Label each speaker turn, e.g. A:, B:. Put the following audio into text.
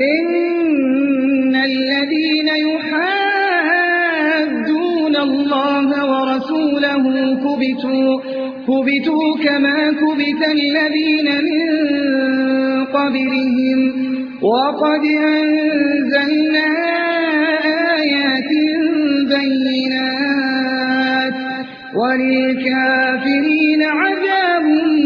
A: إن الذين يحادون الله ورسوله كبتوا كما كبت الذين من قبلهم وقد أنزلنا آيات بينات وللكافرين عذاب